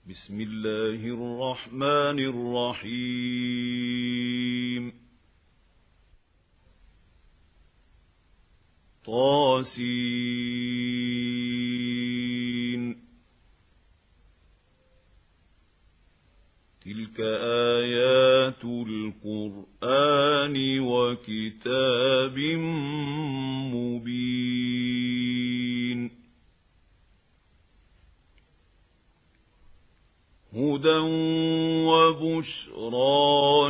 بسم الله الرحمن الرحيم طاسين تلك آيات القرآن وكتاب مبين هدى وبشرى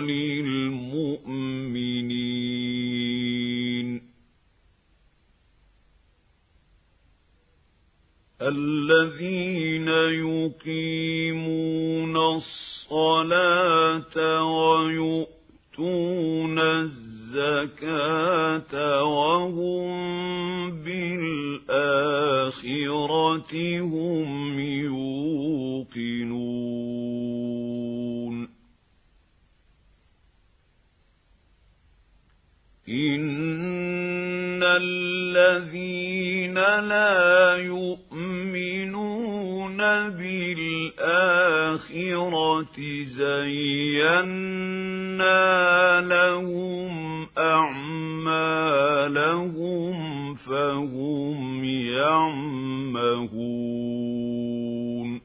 للمؤمنين الذين يقيمون الصلاة ويؤتون الزكاة وهم بالآخرة هم يوقنون إن الذين لا يؤمنون بالآخرة زينا لهم أعمالهم فهم يعمهون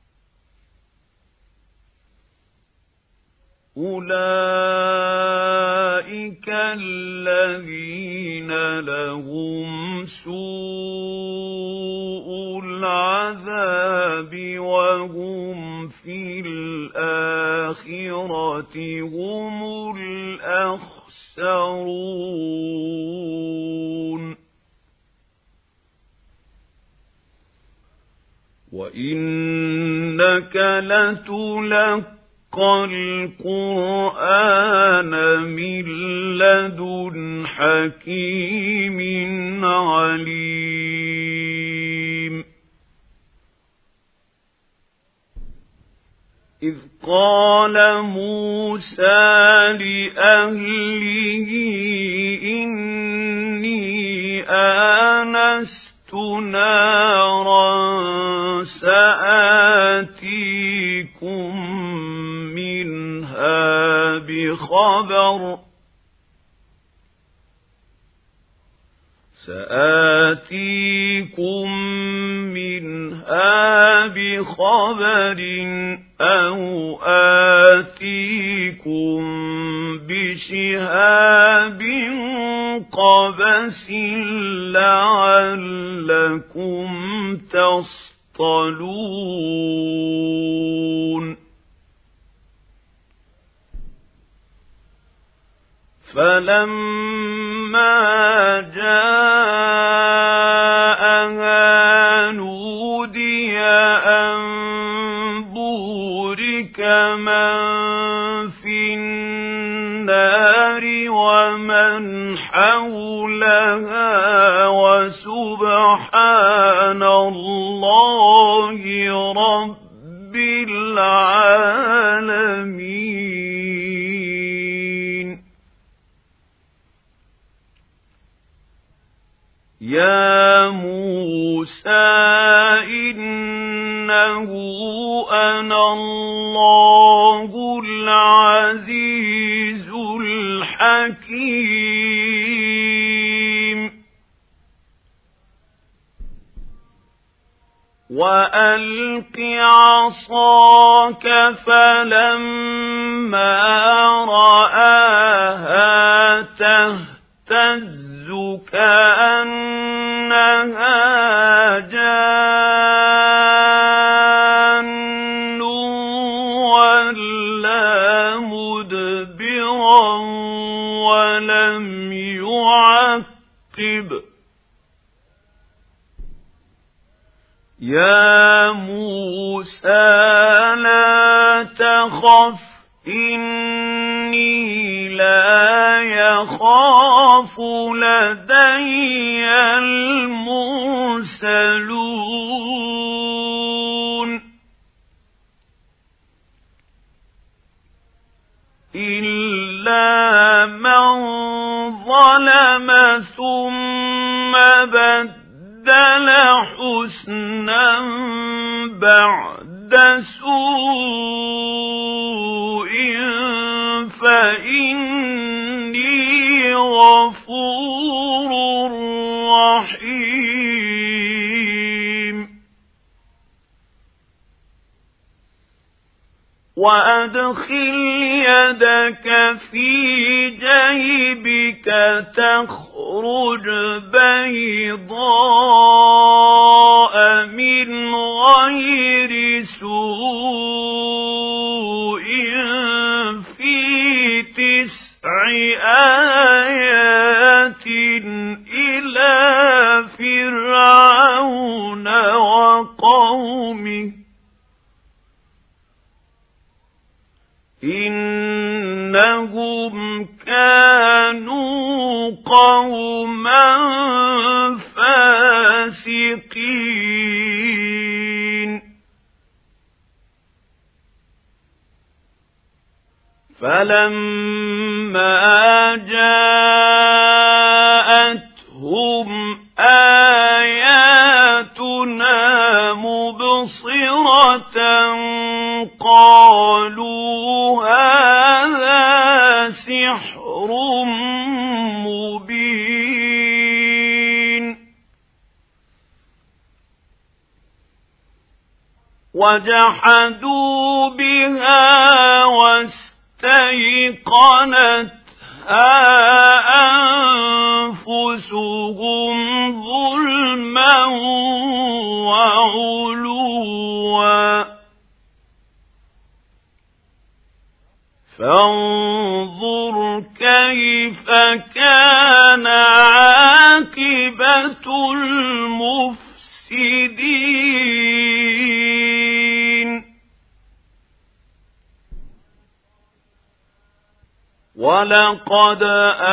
أولئك الذين لهم سوء العذاب وهم في الآخرة هم الأخسرون وإنك لتلقى القرآن من لدن حكيم عليم إذ قال موسى لأهله إني آنست نارا سآتيكم منها بخبر أو آتيكم بشهاب قبس لعلكم تصطلون فلما جاءها نودي أن بورك من في النار ومن حولها وسبحان الله رب العالمين يا موسى إنه أنا الله العزيز الحكيم وألق عصاك فلما رآها تهتز كأنها جان ولا مدبرا ولم يعقب يا موسى لا تخف إني لا يخاف لدي المرسلون إلا من ظلم ثم بدل حسنا بعد سوء فإني غفور رحيم وأدخل يدك في جيبك تخرج بيضاء من غير سوء في 9 آيات إلى فرعون وقومه إنهم كانوا قوما فاسقين فلما جاءتهم آياتنا مبصرة قالوا هذا سحر مبين وجحدوا بها واستيقنتها أنفسهم ظلما وعلوا فانظر كيف كان عاقبة المفسدين ولقد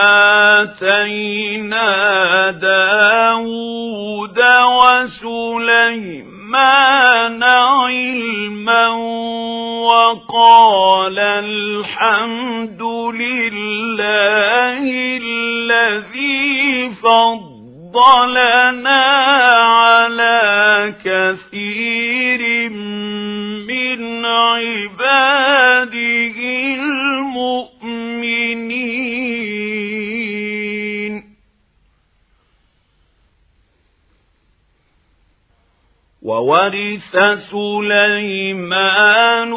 آتينا داود وسليمان علما وقال الحمد لله الذي فضلنا على كثير من عباده المؤمنين وورث سليمان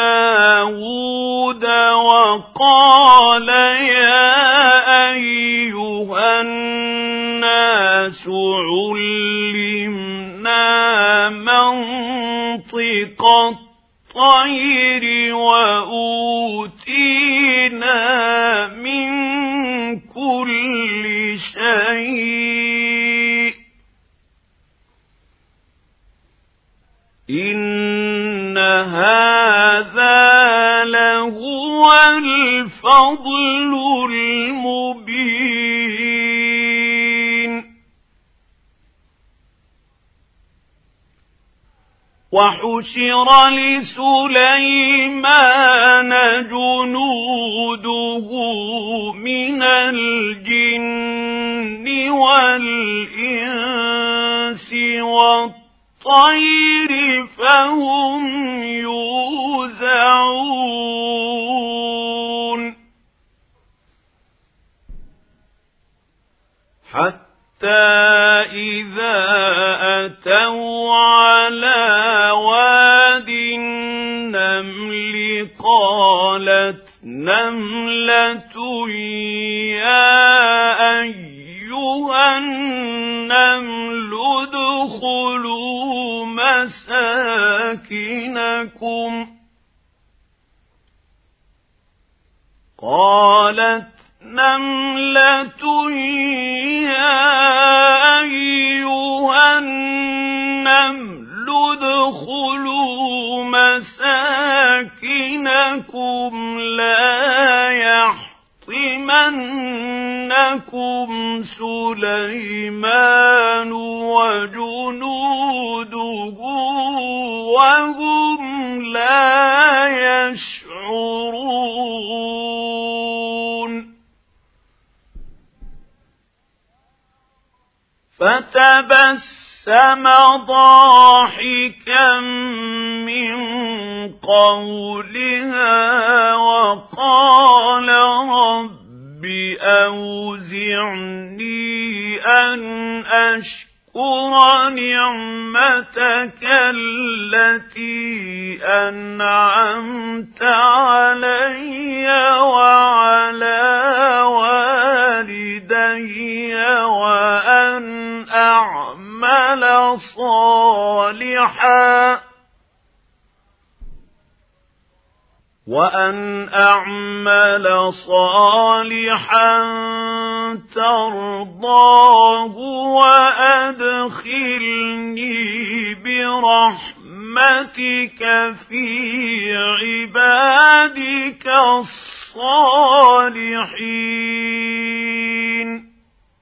داود وقال يا أيها الناس علمنا منطق الطير وأوتينا من كل شيء إن هذا لهو الفضل المبين وحشر لسليمان جنوده من الجن والإنس والطير فهم يوزعون حتى إذا أتوا على واد النمل قالت نملة يا أيها النمل ادخلوا مساكنكم قالت نملة يا أيها النمل ادخلوا مساكنكم لا يحطمنكم سليمان وجنوده وهم لا يشعرون فتبسم ضاحكا من قولها وقال رب أوزعني أن أشكر نعمتك التي أنعمت علي وعلى والدي وأن أعمل صالحا ترضاه وأدخلني برحمتك في عبادك الصالحين.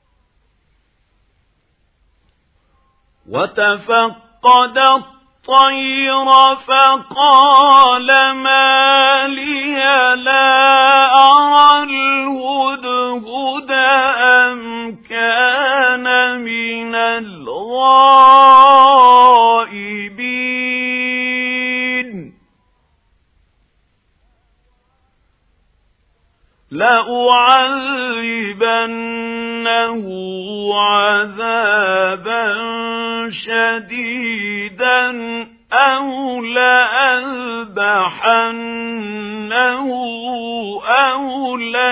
وتفقد الطير فقال ما لي لا أرى الهدهد أم كان من الغائبين لأعذبنه عذابا شديدا أو لأذبحنه أو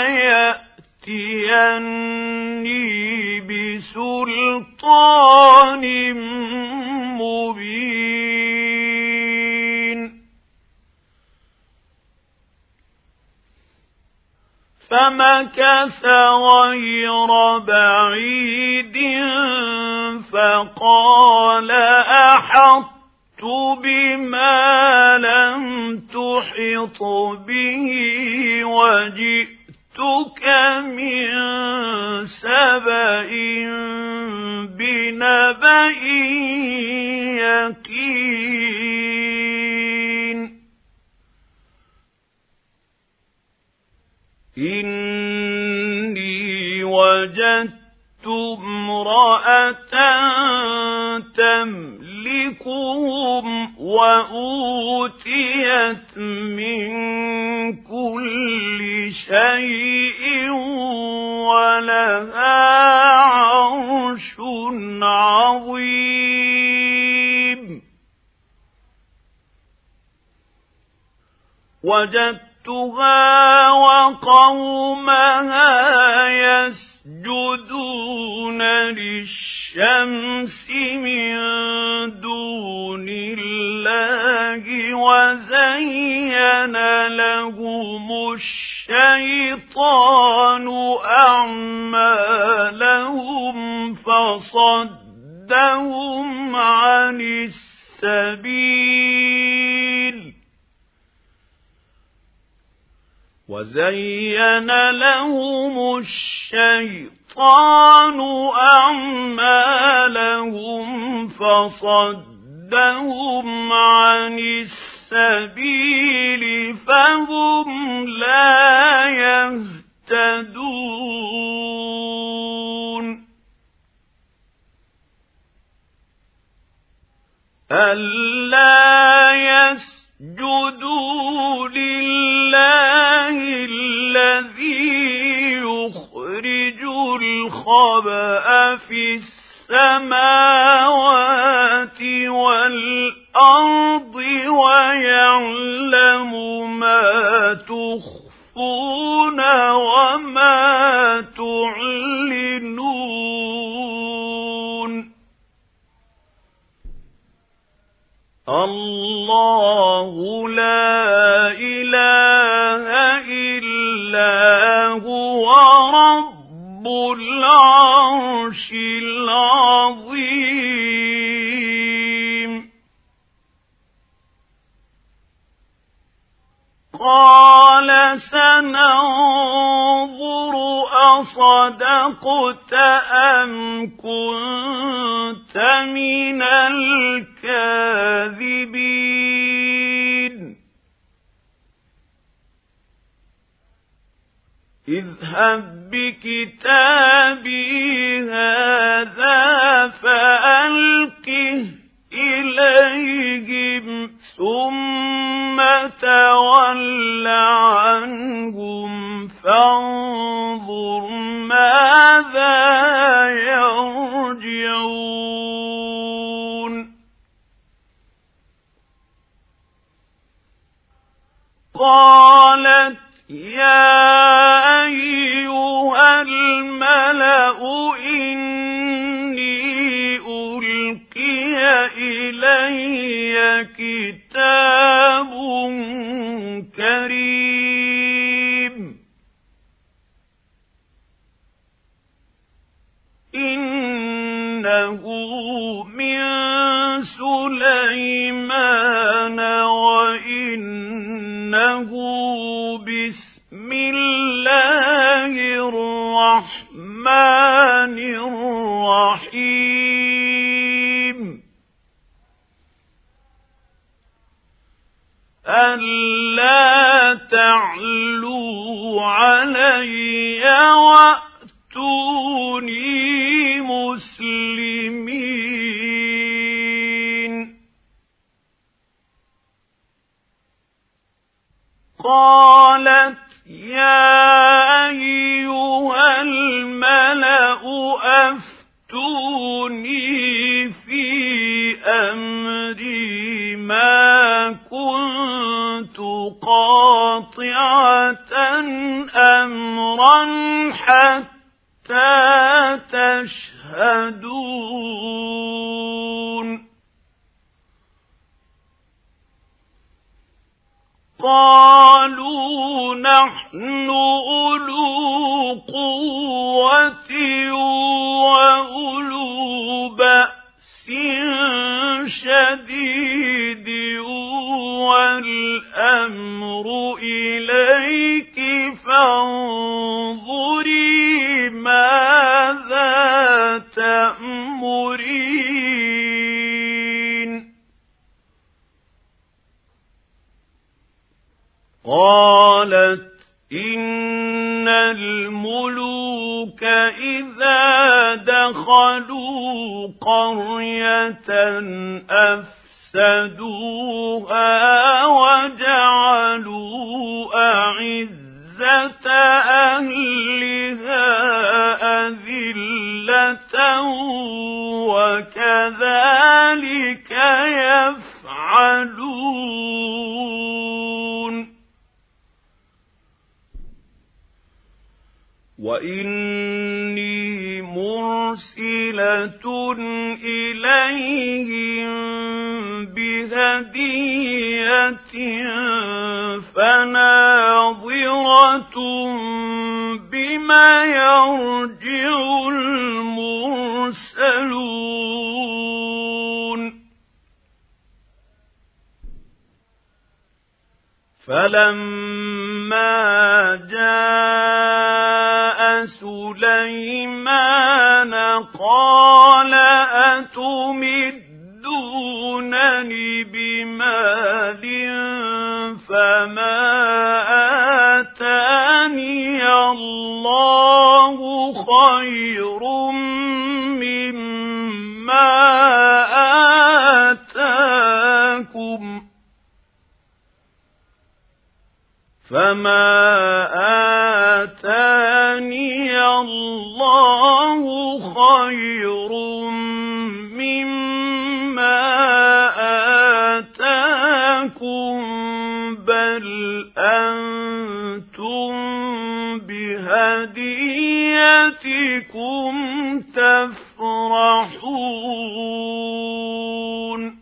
ليأتيني بسلطان مبين. فمكث غير بعيد فقال أحطت بما لم تحط به وجئتك من سبأ بنبأ يقين. إني وجدت امرأة تملكهم وأوتيت من كل شيء ولها عرش عظيم. وجدتها وقومها يسجدون للشمس من دون الله وزين لهم الشيطان أعمالهم فصدهم عن السبيل وزين لهم الشيطان أعمالهم فصدهم عن السبيل فهم لا يهتدون. ألا يسجدوا لله الذي يخرج الخبأ في السماوات والأرض ويعلم ما تخفون وما تعلنون. الله لا إله إلا هو رب العرش العظيم. قال سننظر أصدقت أم كنت من الكاذبين. اذهب بكتابي هذا فألقه إليهم ثم تَوَلَّ عَنْهُمْ فَانظُرْ مَاذَا يَرْجِعُونَ قَالَتْ يَا أَيُّهَا الْمَلَأُ إِنِّي أُلْقِيَ إِلَيَّ كِتَابٌ كَرِيمٌ إِنَّهُ مِن سُلَيْمَانَ وَإِنَّهُ بِسْمِ اللَّهِ الرَّحْمَنِ الرَّحِيمِ أَلَّا تَعْلُوا عَلَيَّ وَأْتُونِي مُسْلِمِينَ قَالَتْ يَا أَيُّهَا الْمَلَأُ أَفْتُونِي فِي أَمْرِي مَا كُنتُ قَاطِعَةً أَمْرًا حَتَّىٰ تَشْهَدُونِ قَالُوا نَحْنُ أُولُو قُوَّةٍ وَأُولُو بَأْسٍ شَدِيدٍ وَالْأَمْرُ إِلَيْكِ فَانظُرِي مَاذَا تَأْمُرِينَ قَالَتْ إِنَّ الْمُلُوكَ إِذَا دَخَلُوا قَرْيَةً أَفْسَدُوهَا وَجَعَلُوا أَعِزَّةَ أَهْلِهَا أَذِلَّةً وَكَذَلِكَ يَفْعَلُونَ وَإِنِّي مُرْسِلَةٌ إِلَيْهِم بِهَدِيَّةٍ فَنَاظِرَةٌ بِمَ يَرْجِعُ الْمُرْسَلُونَ فَلَمَّا جَاءَ سُلَيْمَانَ قَالَ أَتُمِدُّونَنِ بِمَالٍ فَمَا آتَانِيَ اللَّهُ خَيْرٌ مِّمَّا آتَاكُمْ فَمَا آتَانِيَ اللَّهُ خَيْرٌ مِّمَّا آتَاكُمْ بَلْ أَنتُم بِهَدِيَّتِكُمْ تَفْرَحُونَ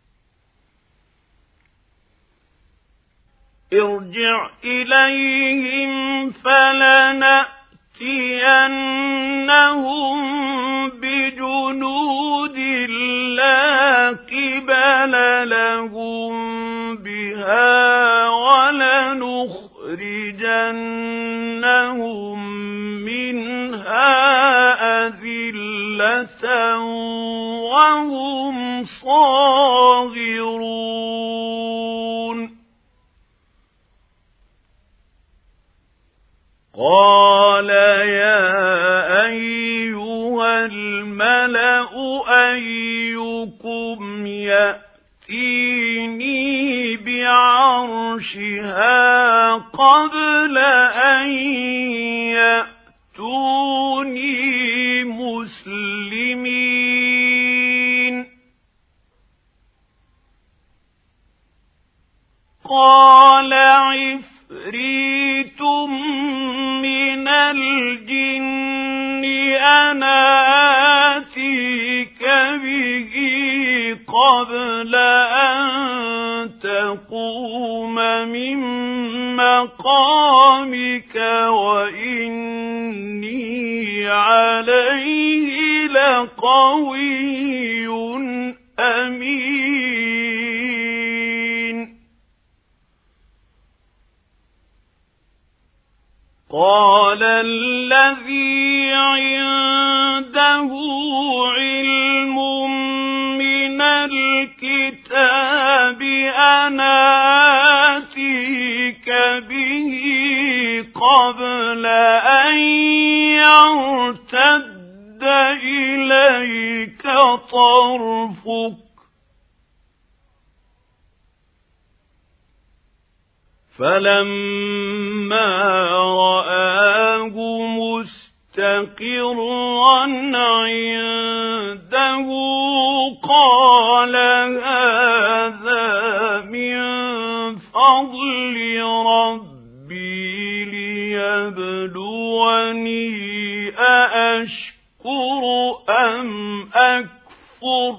ارْجِعْ إِلَيْهِمْ فَلَنَأْتِيَنَّهُم بِجُنُودٍ لَّا قِبَلَ لَهُم بِهَا وَلَنُخْرِجَنَّهُم مِّنْهَا أَذِلَّةً وَهُمْ صَاغِرُونَ قَالَ يَا أَيُّهَا الْمَلَأُ أَيُّكُمْ يَأْتِينِي بِعَرْشِهَا عرشها قبل أن يأتوني مسلمين قال عفريت من الجن أنا آتيك به قبل أن تقوم من مقامك وإني عليه لقوي أمين قال الذي عنده علم من الكتاب أنا آتيك به قبل أن يرتد إليك طرفك فلما رآه مستقرا عنده قال هذا من فضل ربي ليبلوني أأشكر أم أكفر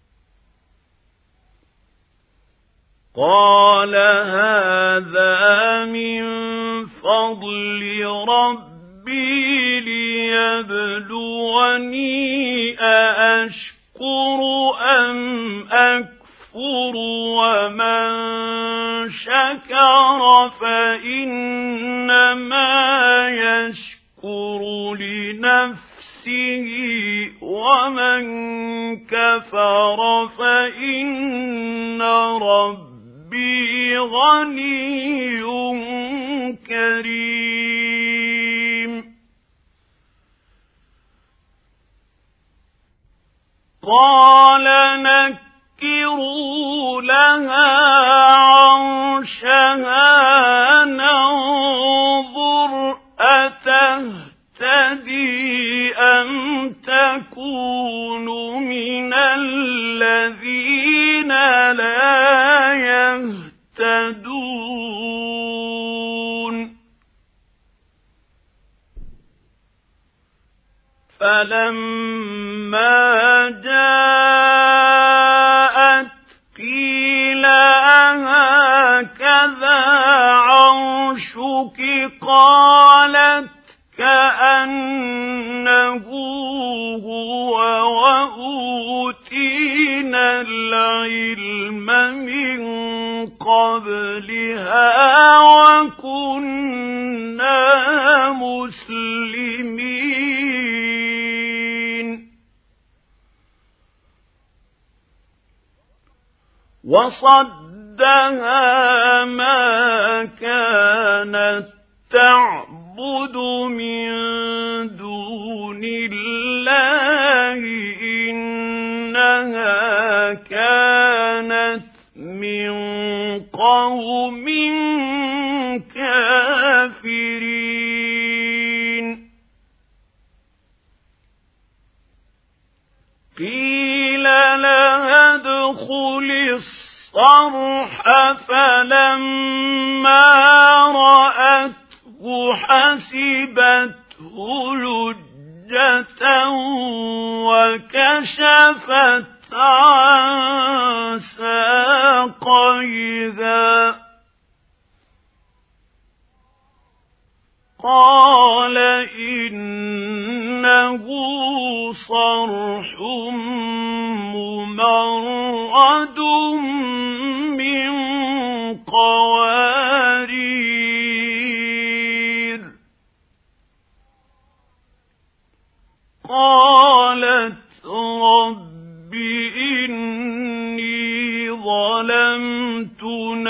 قال هذا من فضل ربي ليبلوني أأشكر أم أكفر ومن شكر فإنما يشكر لنفسه ومن كفر فإن ربي غني كريم قال نكروا لها عرشها ننظر أتهتدي أم تكون من الذين لا يهتدون فلما جاءت قيل أهكذا عرشك قالت كأنه هو وأوتينا العلم من قبلها وكنا مسلمين وصدها ما كانت تعبد من دون الله إنها كانت من قوم كافرين قيل لها ادخل الصرح فلما رأته حسبته لجة وكشفت عن ساقيها قال إنه صرح ممرد من قوارير قالت رب إني ظلمت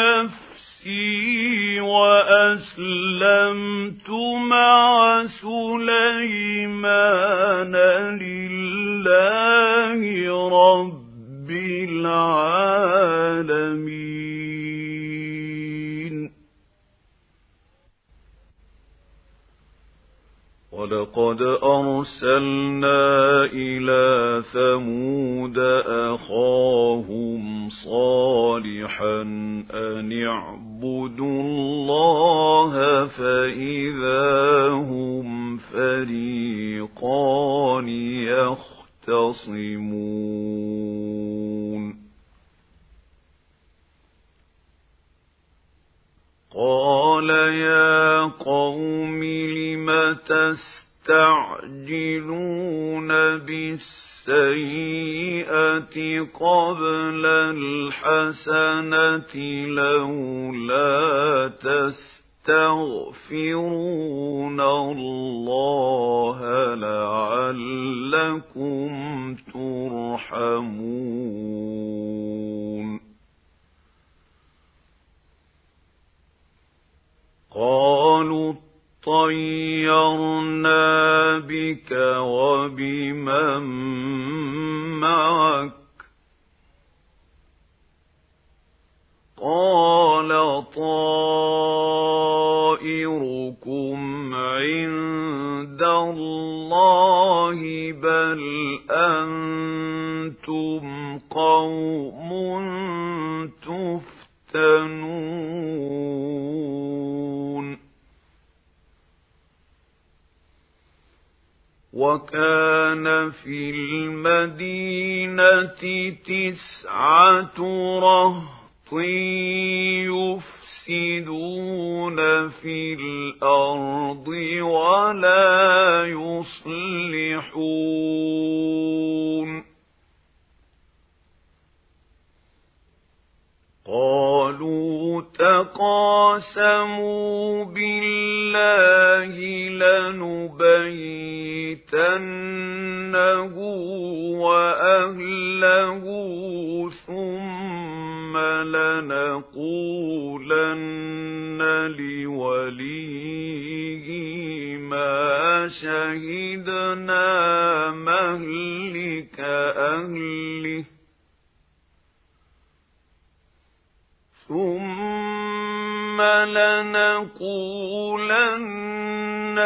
نفسي وأسلمت مع سليمان لله رب العالمين ولقد أرسلنا إلى ثمود أخاهم صالحا أن اعبدوا الله فإذا هم فريقان يختصمون قال يا قوم لم تستعجلون بالسيئة قبل الحسنة لولا تستغفرون الله لعلكم ترحمون قالوا طيرنا بك وبمن معك قال طائركم عند الله بل أنتم قوم تفتنون وكان في المدينة 9 رهط يفسدون في الأرض ولا يصلحون قالوا تقاسموا بالله لنبيتنه وأهله ثم لنقولن لوليه ما شهدنا مهلك أهله ثم لنقولن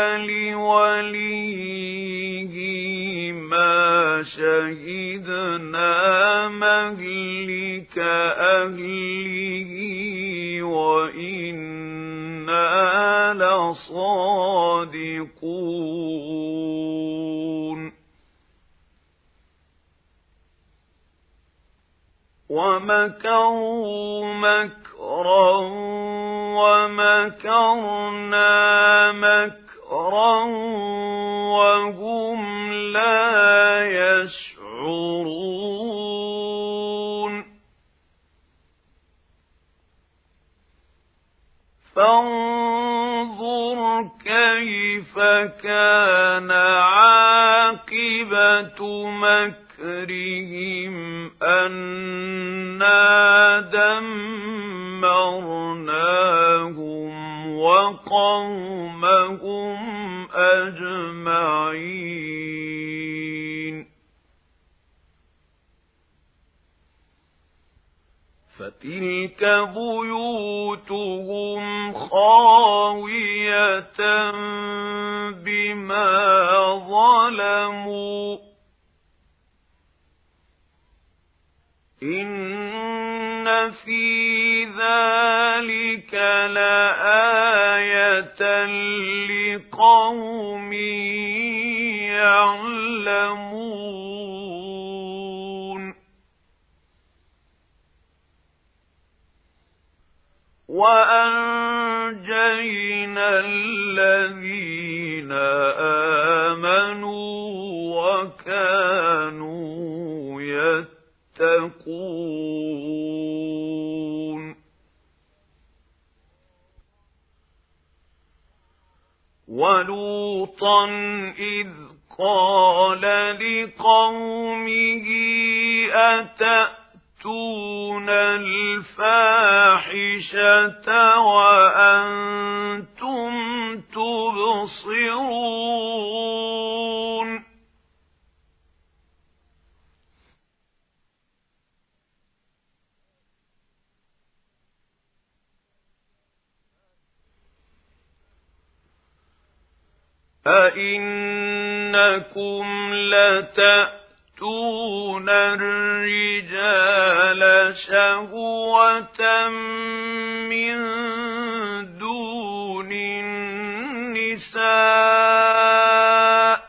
لوليه ما شهدنا مهلك أهله وإنا لصادقون ومكروا مكرا ومكرنا مكرا وهم لا يشعرون فانظر كيف كان عاقبة مكرهم أنا دمرناهم وقومهم أجمعين فتلك بيوتهم خاوية بما ظلموا إن في ذلك لآية لقوم يعلمون وأنجينا الذين آمنوا وكانوا يتقون ولوطا إذ قال لقومه أتأتون الفاحشة وأنتم تبصرون أئنكم لتأتون الرجال شهوة من دون النساء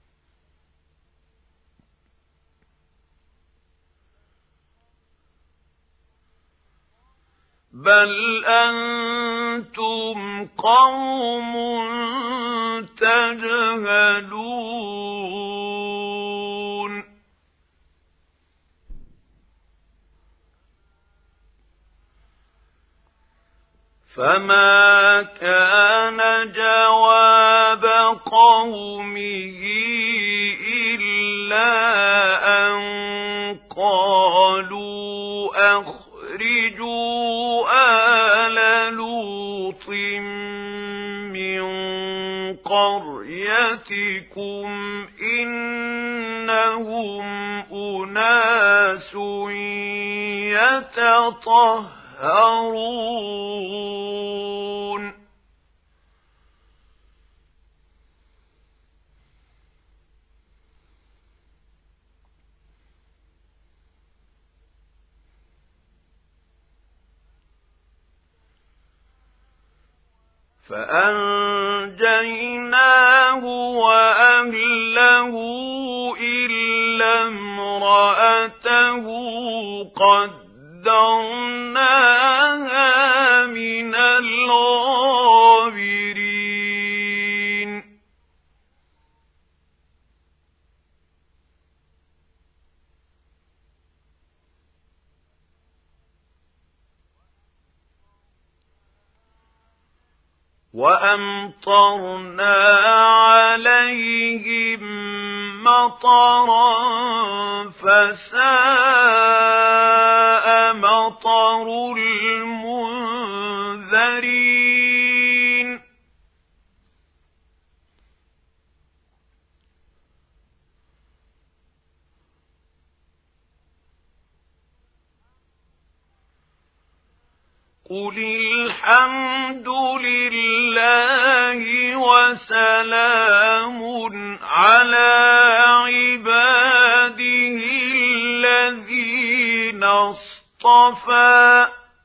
بل أنتم قوم تجهلون فما كان جواب قومه إلا أن قالوا أخرجوا آل لوط من قريتكم إنهم أناس يتطهرون فأنجيناه وأهله إلا امرأته قدرناها من الغابرين وأمطرنا عليهم مطرا فساء مطر المنذرين قل الحمد لله وسلام على عباده الذين اصطفى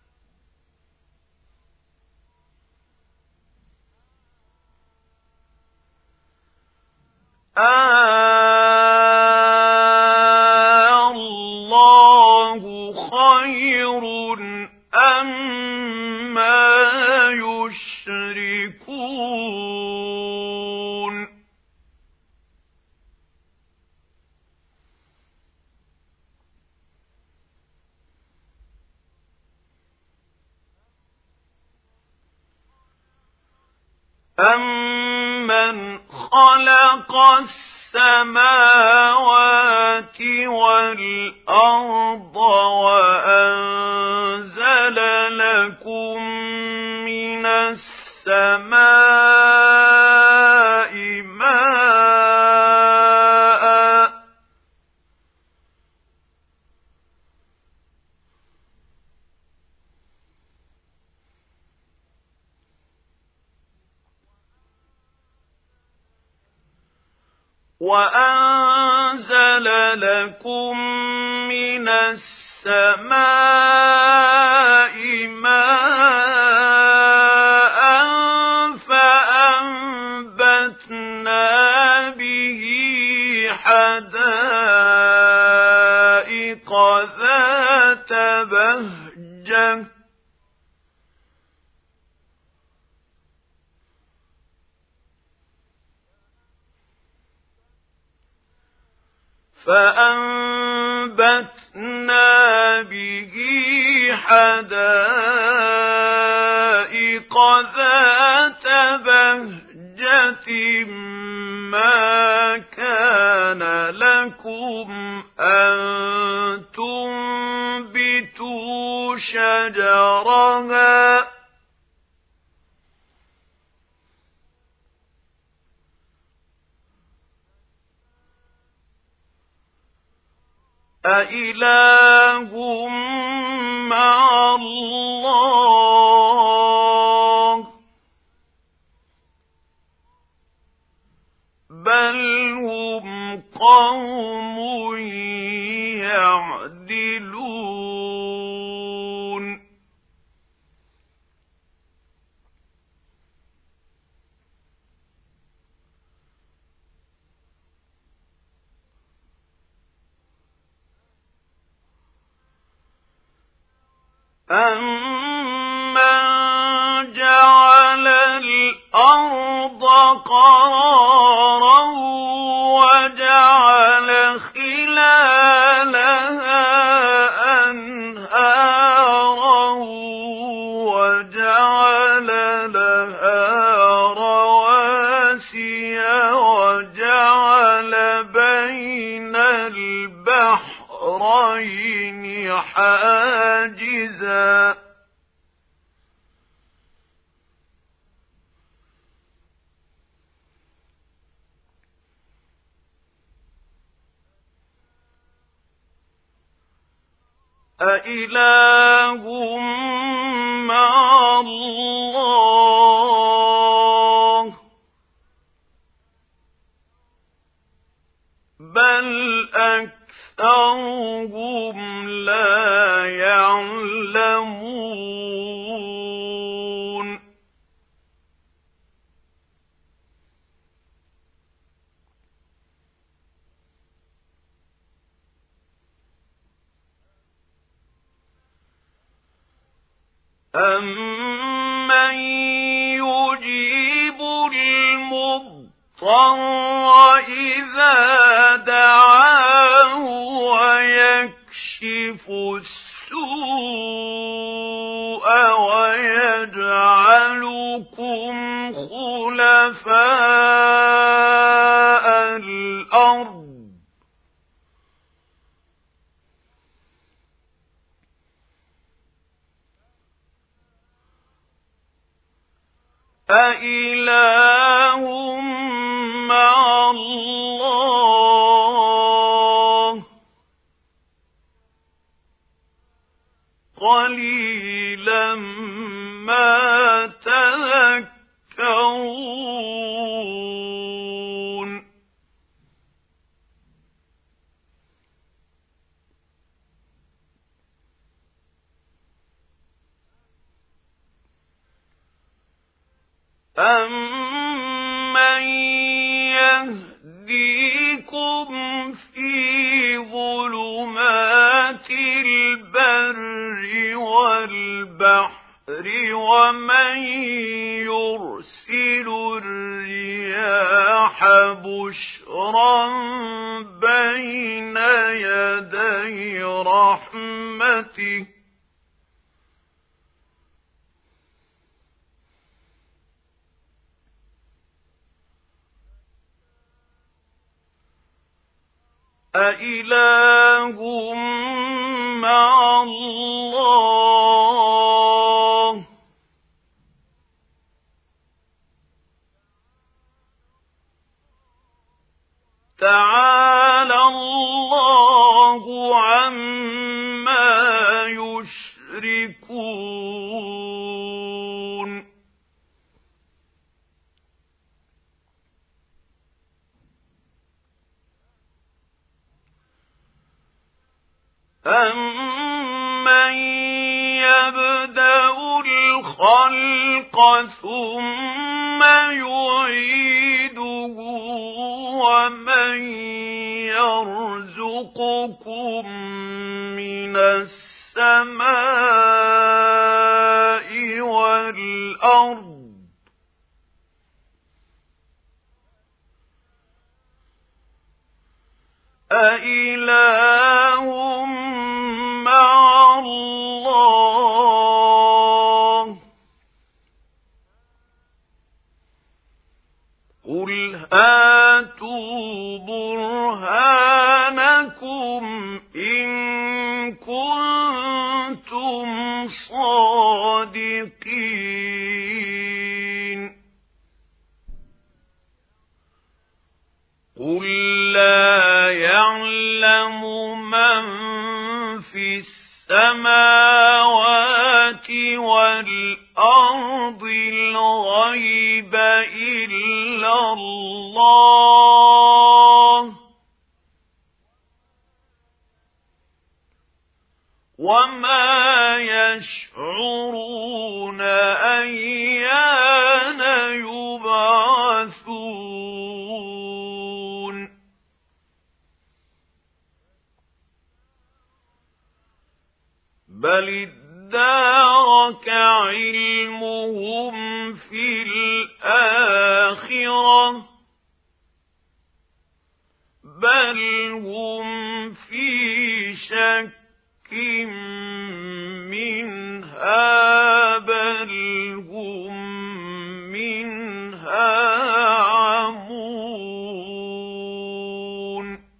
الله خير أما يشركون أَمَّنْ خَلَقَ السَّمَاوَاتِ وَالْأَرْضَ وَأَنزَلَ لَكُم مِّنَ السَّمَاءِ مَاءً وَأَنزَلَ لَكُم مِّنَ السَّمَاءِ مَاءً فَأَنبَتْنَا بِهِ حَدَائِقَ ذَاتَ بَهْجَةٍ ما كان لكم أن تنبتوا شجرها أإله مع الله أَمَّنْ جَعَلَ الْأَرْضَ قَرَارًا وَجَعَلَ خِلَالَهَا أَنْهَارًا وَجَعَلَ لَهَا رَوَاسِيَ وَجَعَلَ بَيْنَ الْبَحْرَيْنِ حَاجِزًا أَإِلَٰهٌ مَّعَ اللَّهِ ۚ بَلْ أَكْثَرُهُمْ لَا يَعْلَمُونَ أَمَّن يُجِيبُ الْمُضْطَرَّ إِذَا دَعَاهُ وَيَكْشِفُ السُّوءَ وَيَجْعَلُكُمْ خُلَفَاءَ الْأَرْضِ أَإِلَٰهٌ مَّعَ اللَّهِ ۚ قَلِيلًا مَّا تَذَكَّرُونَ أَمَّن يَهْدِيكُمْ فِي ظُلُمَاتِ الْبَرِّ وَالْبَحْرِ وَمَن يُرْسِلُ الرِّيَاحَ بُشْرًا بَيْنَ يَدَيْ رَحْمَتِهِ أَإِلَٰهٌ مَّعَ اللَّهِ ۚ تَعَالَى اللَّهُ عَمَّا يُشْرِكُونَ أَمَّن يَبْدَأُ الْخَلْقَ ثُمَّ يُعِيدُهُ وَمَن يَرْزُقُكُم مِّنَ السَّمَاءِ وَالْأَرْضِ أَإِلَٰهٌ مَّعَ اللَّهِ ۚ قُلْ هَاتُوا بُرْهَانَكُمْ إِن كُنتُمْ صَادِقِينَ قُل لَّا يَعْلَمُ مَن فِي السَّمَاوَاتِ وَالْأَرْضِ الْغَيْبَ إِلَّا اللَّهُ ۚ وَمَا يَشْعُرُونَ أَيَّانَ يُبْعَثُونَ بَلِ ادَّارَكَ علمهم في الآخرة بل هم في شك منها بل هم منها عمون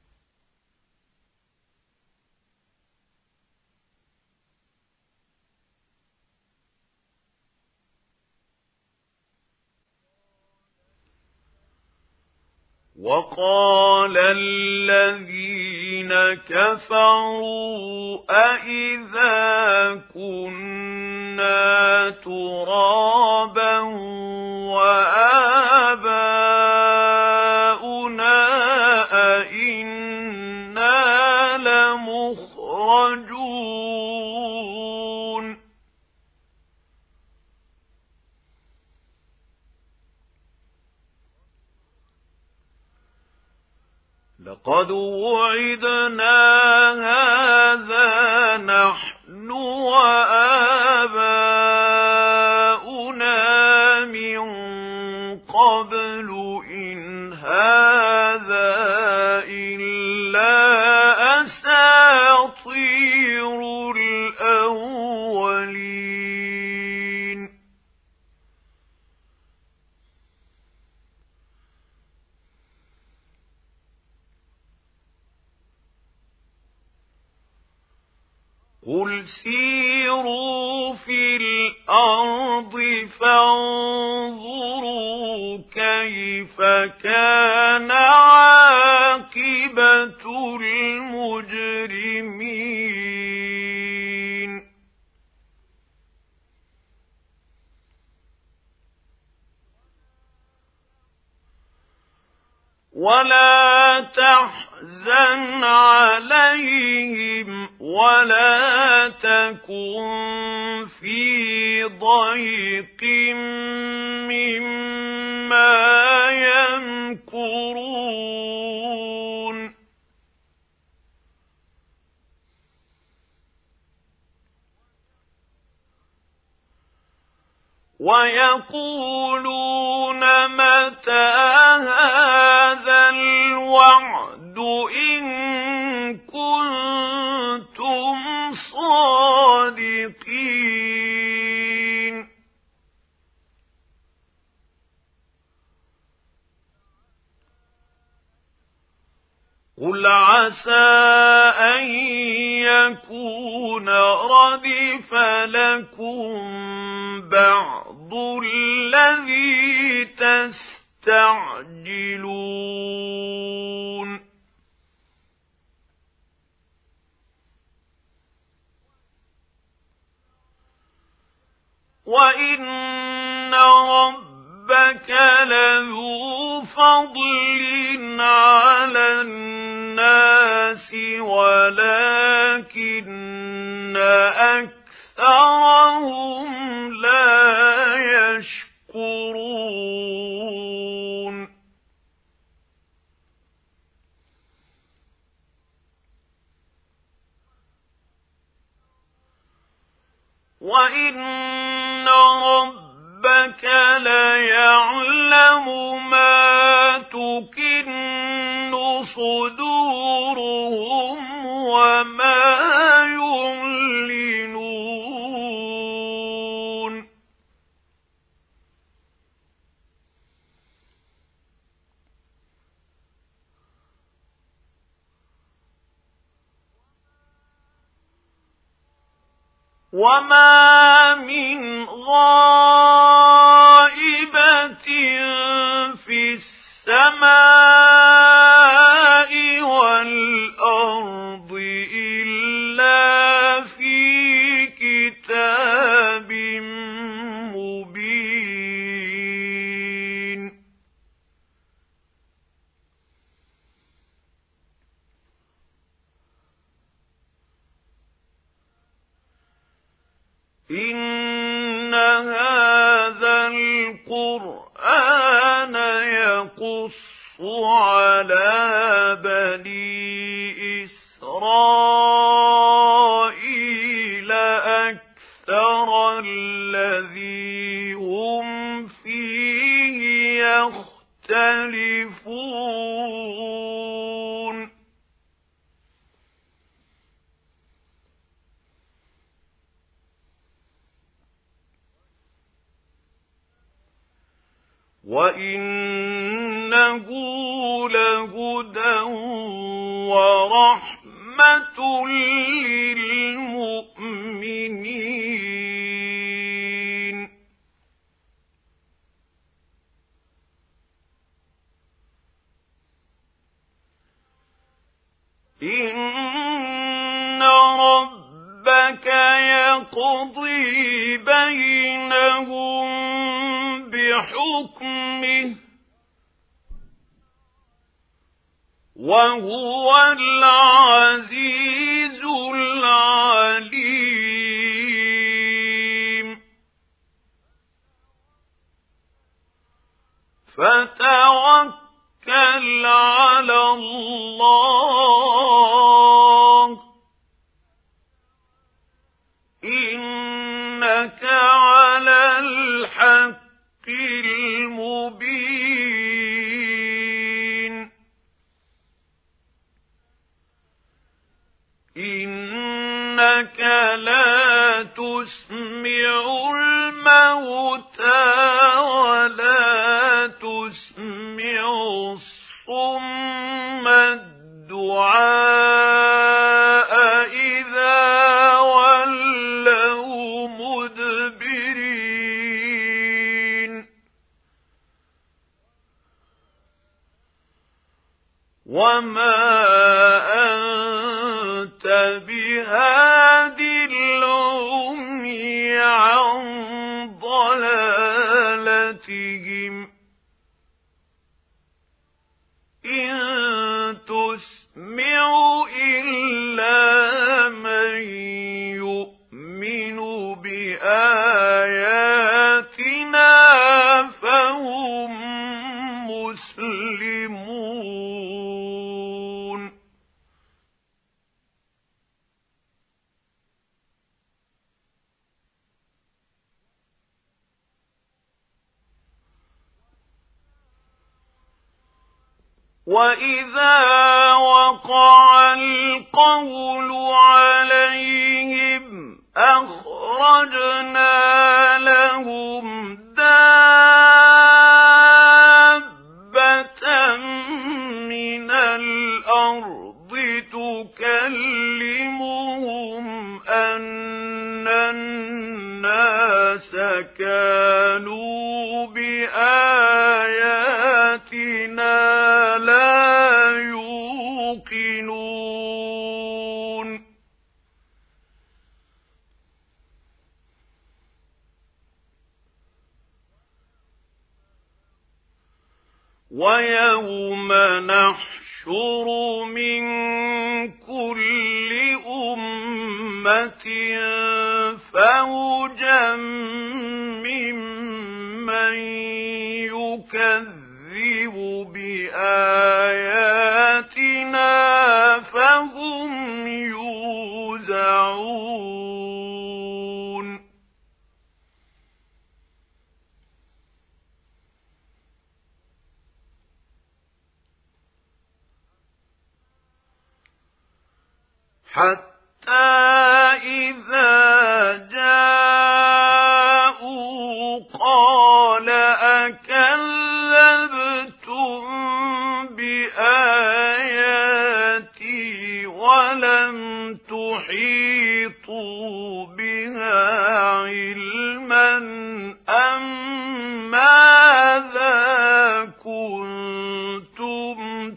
وقال الذين كفروا أإذا كنا ترابا وآباؤنا أإنا لمخرجون لقد وعدنا هذا نحن وآباؤنا من قبل إن هذا إلا أساطير الأولين قل سيروا في الأرض فانظروا كيف كان عاقبة المجرمين ولا تحزن عليهم ولا تكن في ضيق مما يمكرون ويقولون متى هذا الوعد إن كنتم صادقين قل عسى أن يكون ردف لكم بعض الذي تستعجلون وإن ربك لذو فضل على الناس ولكن أكثرهم لا يشكرون وإن ربك ليعلم ما تكن صدورهم وما يعلنون وما من غائبة في السماء والأرض إلا في كتاب مبين إن هذا القرآن يقص على بني إسرائيل أكثر الذي هم فيه يختلفون وإنه لهدى ورحمة للمؤمنين إن ربك يقضي بينهم بحكمه وهو العزيز العليم فتوكل على الله إنك على الحق المبين إنك لا تسمع الموتى ولا تسمع الصم الدعاء إذا ولوا مدبرين وما أنت بهاد العمي عن ضلالتهم إن تسمع إلا من يؤمن بآياتنا فهم مسلمون وإذا وقع القول عليهم أخرجنا لهم دابة من الأرض تكلمهم أن الناس كانوا بآياتنا لا يوقنون ويوم نحشر من كل أمة فوجا ممن يكذب بآياتنا فهم يوزعون حتى إذا جاءوا قال أكذبتم بآياتي ولم تحيطوا بها علما أم ماذا كنتم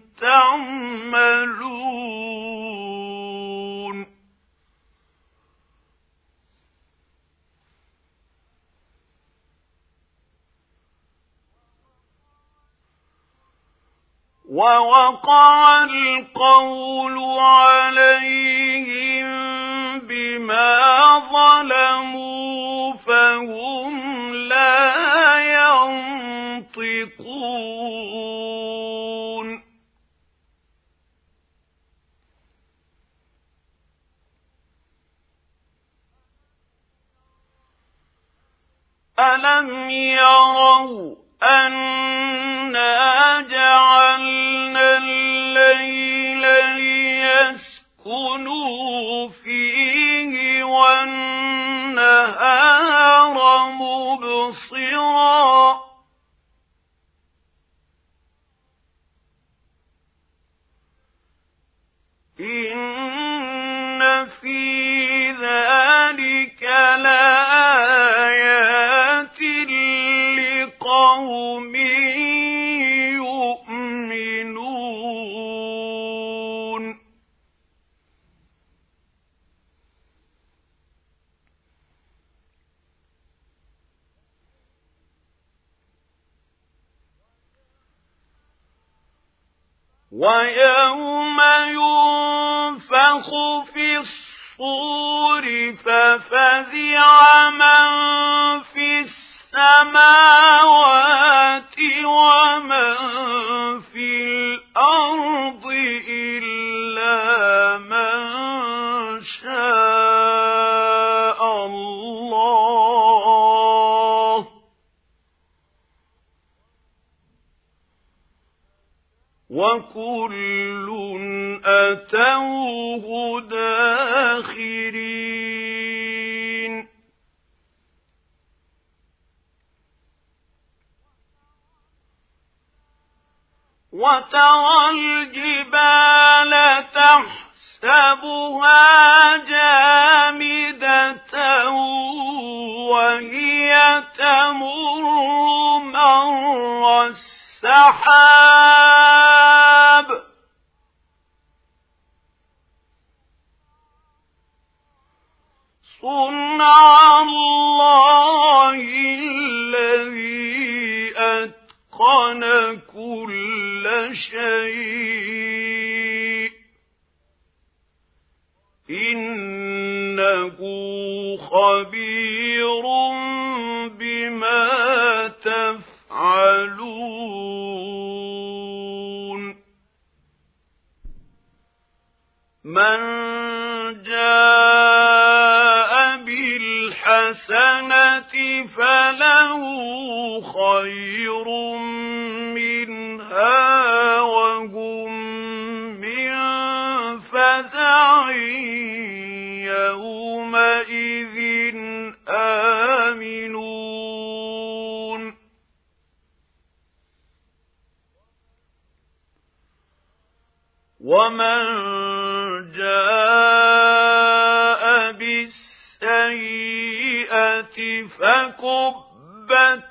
تعملون ووقع القول عليهم بما ظلموا فهم لا ينطقون ألم يروا أنا جعلنا الليل ليسكنوا فيه والنهار مبصرا إن في ذلك لآيات لقوم يؤمنون ويوم ينفخ في الصور ففزع من في السماوات ومن في الأرض إلا من شاء الله وكل أتوه داخرين وترى الجبال تحسبها جامدة وهي تمر مر السحاب صنع الله الذي أتقن كل شيء إنه خبير بما تفعلون من جاء بالحسنة فله خير منها وهم من فزع يومئذ آمنون ومن جاء بالسيئة فكبت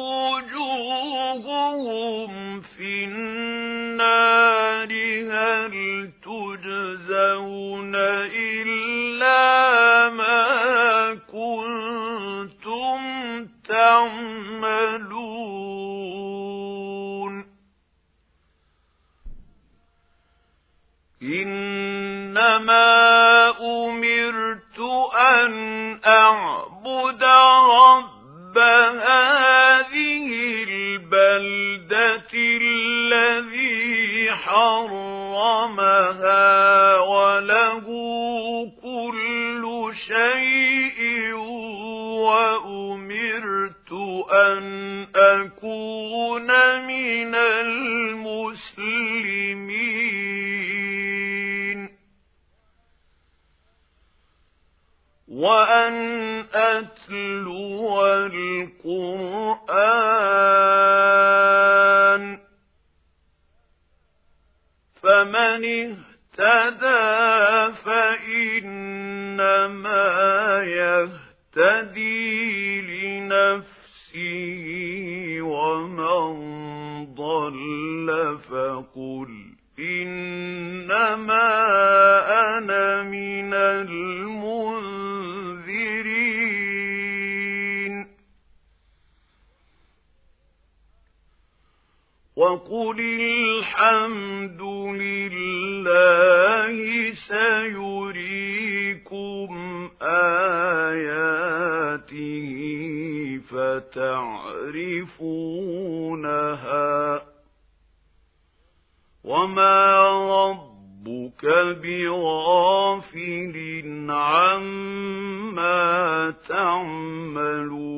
وجوههم في النار هل تجزون إلا ما كنتم تعملون إنما أمرت أن أعبد رب هذه البلدة الذي حرمها وله كل شيء وأمرت أن أكون من المسلمين وأن أتلو القرآن فمن اهتدى فإنما يهتدي لنفسه ومن ضل فقل إنما أنا من المنذرين وقل الحمد لله سيريكم آياته فتعرفونها وما ربك بغافل عما تعملون